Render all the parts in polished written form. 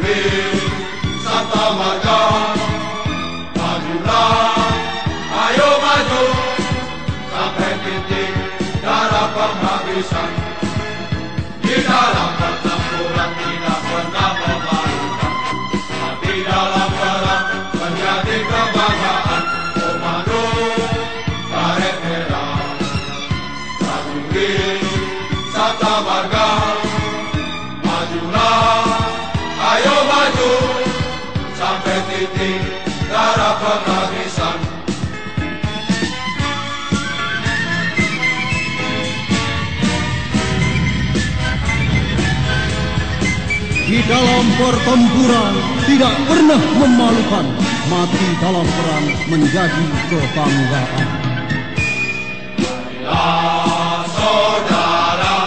prajurit Sabta Marga, majulah, ayo maju sampai titik darah penghabisan. Di dalam pertempuran tidak pernah memalukan, mati dalam perang menjadi kebanggaan. Komando Karet Merah, prajurit Sabta Marga, majulah, ayo maju sampai titik darah penghabisan. Di dalam pertempuran tidak pernah memalukan, mati dalam perang menjadi kebanggaan. Marilah saudara,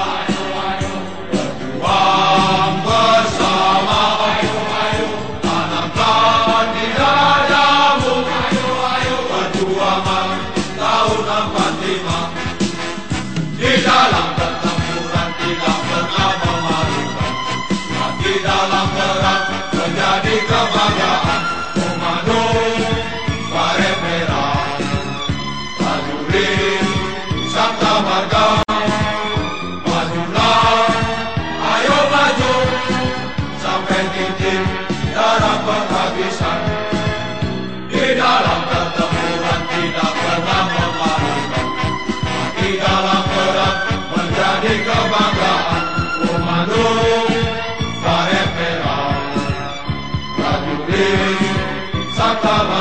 berjuang bersama, tanamkan di dadamu perjuangan tahun 45. Di dalam pertempuran tidak pernah memalukan, mati dalam perang menjadi kebanggaan. Komando Karet Merah, prajurit Sabta Marga, majulah, ayo maju sampai titik darah penghabisan. Di dalam pertempuran tidak pernah memalukan, mati dalam perang menjadi kebanggaan. Komando Karet Merah, prajurit Sabta Marga.